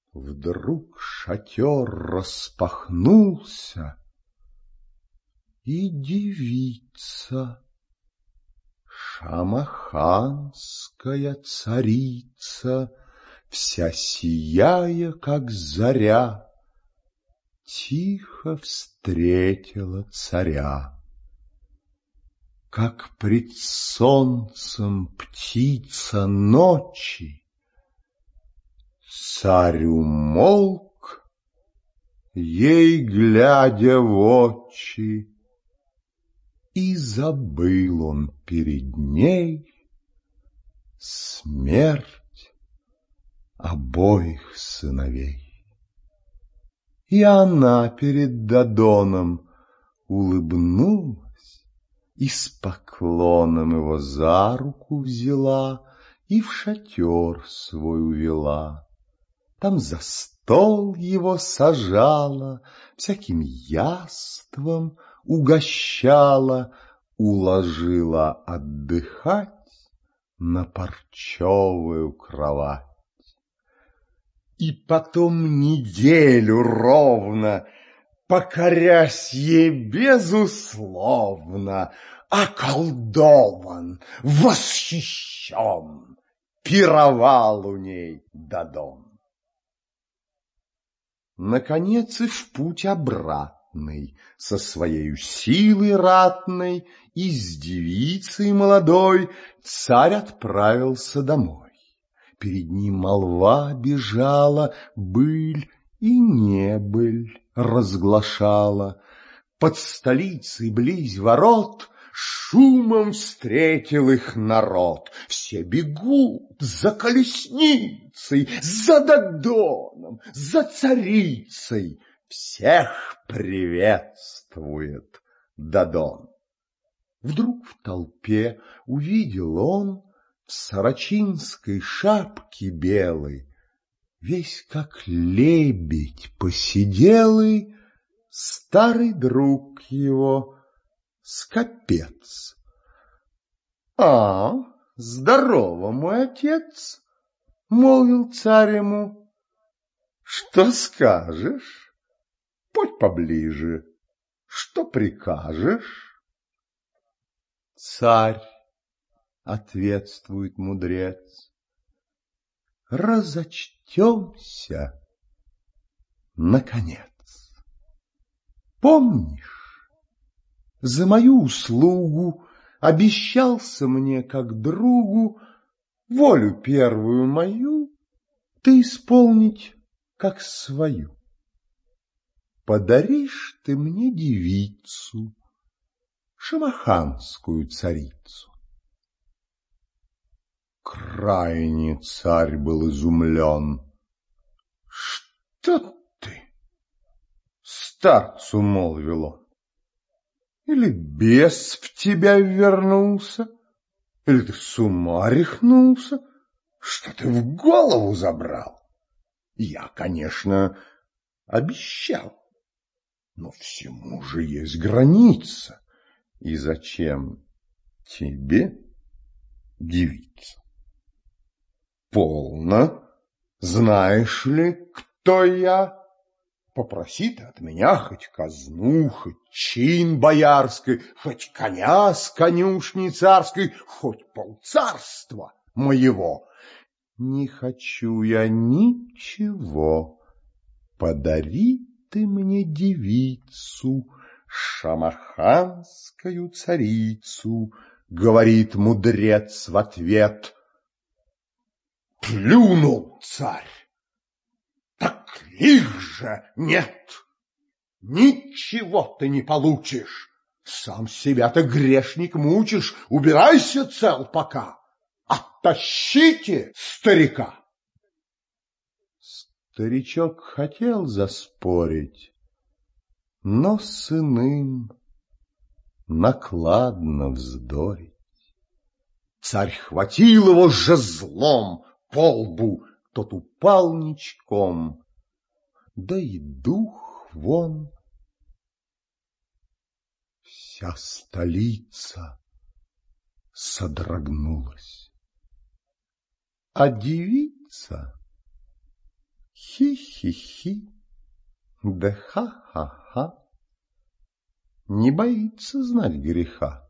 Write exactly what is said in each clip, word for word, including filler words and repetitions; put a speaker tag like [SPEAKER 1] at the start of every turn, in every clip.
[SPEAKER 1] Вдруг шатер распахнулся, и девица, шамаханская царица, вся сияя, как заря, тихо встретила царя. Как пред солнцем птица ночи, царь умолк, ей глядя в очи, и забыл он перед ней смерть обоих сыновей. И она перед Додоном улыбнулась и с поклоном его за руку взяла и в шатер свой увела. Там за стол его сажала, всяким яством угощала, уложила отдыхать на парчовую кровать. И потом неделю ровно, покорясь ей безусловно, околдован, восхищен, пировал у ней Додон. Наконец и в путь обратный, со своею силой ратной и с девицей молодой, царь отправился домой. Перед ним молва бежала, быль и небыль разглашала. Под столицей близ ворот шумом встретил их народ. Все бегут за колесницей, за Додоном, за царицей. Всех приветствует Додон. Вдруг в толпе увидел он в сорочинской шапке белой, весь как лебедь посиделый, старый друг его, Скопец. — А, здорово, мой отец, — молвил царь ему. — Что скажешь? Подь поближе. Что прикажешь? Царь, — ответствует мудрец, — разочтемся, наконец. Помнишь, за мою услугу обещался мне, как другу, волю первую мою ты исполнить, как свою. Подаришь ты мне девицу, шамаханскую царицу. Крайне царь был изумлен. — Что ты? — старцу молвил он. — Или бес в тебя вернулся, или ты с ума рехнулся? Что ты в голову забрал? Я, конечно, обещал, но всему же есть граница. И зачем тебе девица? Полно. Знаешь ли, кто я? Попроси ты от меня хоть казну, хоть чин боярской, хоть коня с конюшни царской, хоть полцарства моего. Не хочу я ничего. Подари ты мне девицу, шамаханскую царицу, говорит мудрец в ответ. Плюнул царь. Так их же нет. Ничего ты не получишь. Сам себя-то, грешник, мучишь. Убирайся цел пока. Оттащите старика. Старичок хотел заспорить, но с иным накладно вздорить. Царь хватил его жезлом по лбу, тот упал ничком, да и дух вон. Вся столица содрогнулась, а девица Хи-хи-хи, да ха-ха-ха, не боится знать греха.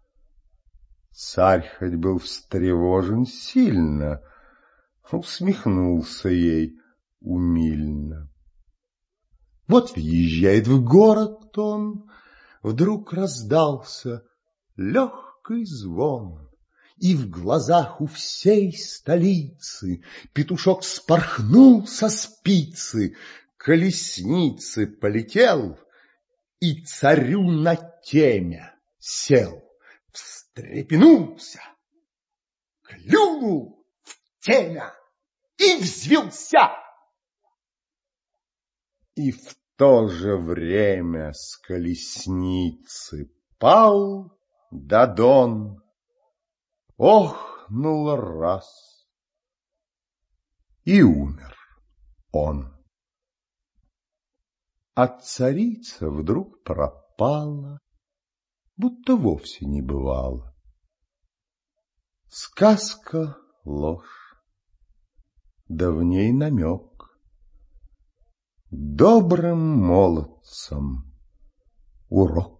[SPEAKER 1] Царь хоть был встревожен сильно, усмехнулся ей умильно. Вот въезжает в город он, вдруг раздался легкий звон, и в глазах у всей столицы петушок спорхнул со спицы, колесницы полетел и царю на темя сел. Встрепенулся, клюнул в темя и взвился. И в то же время с колесницы пал Дадон, охнул раз, и умер он. А царица вдруг пропала, будто вовсе не бывало. Сказка — ложь, да в ней намек. Добрым молодцам урок.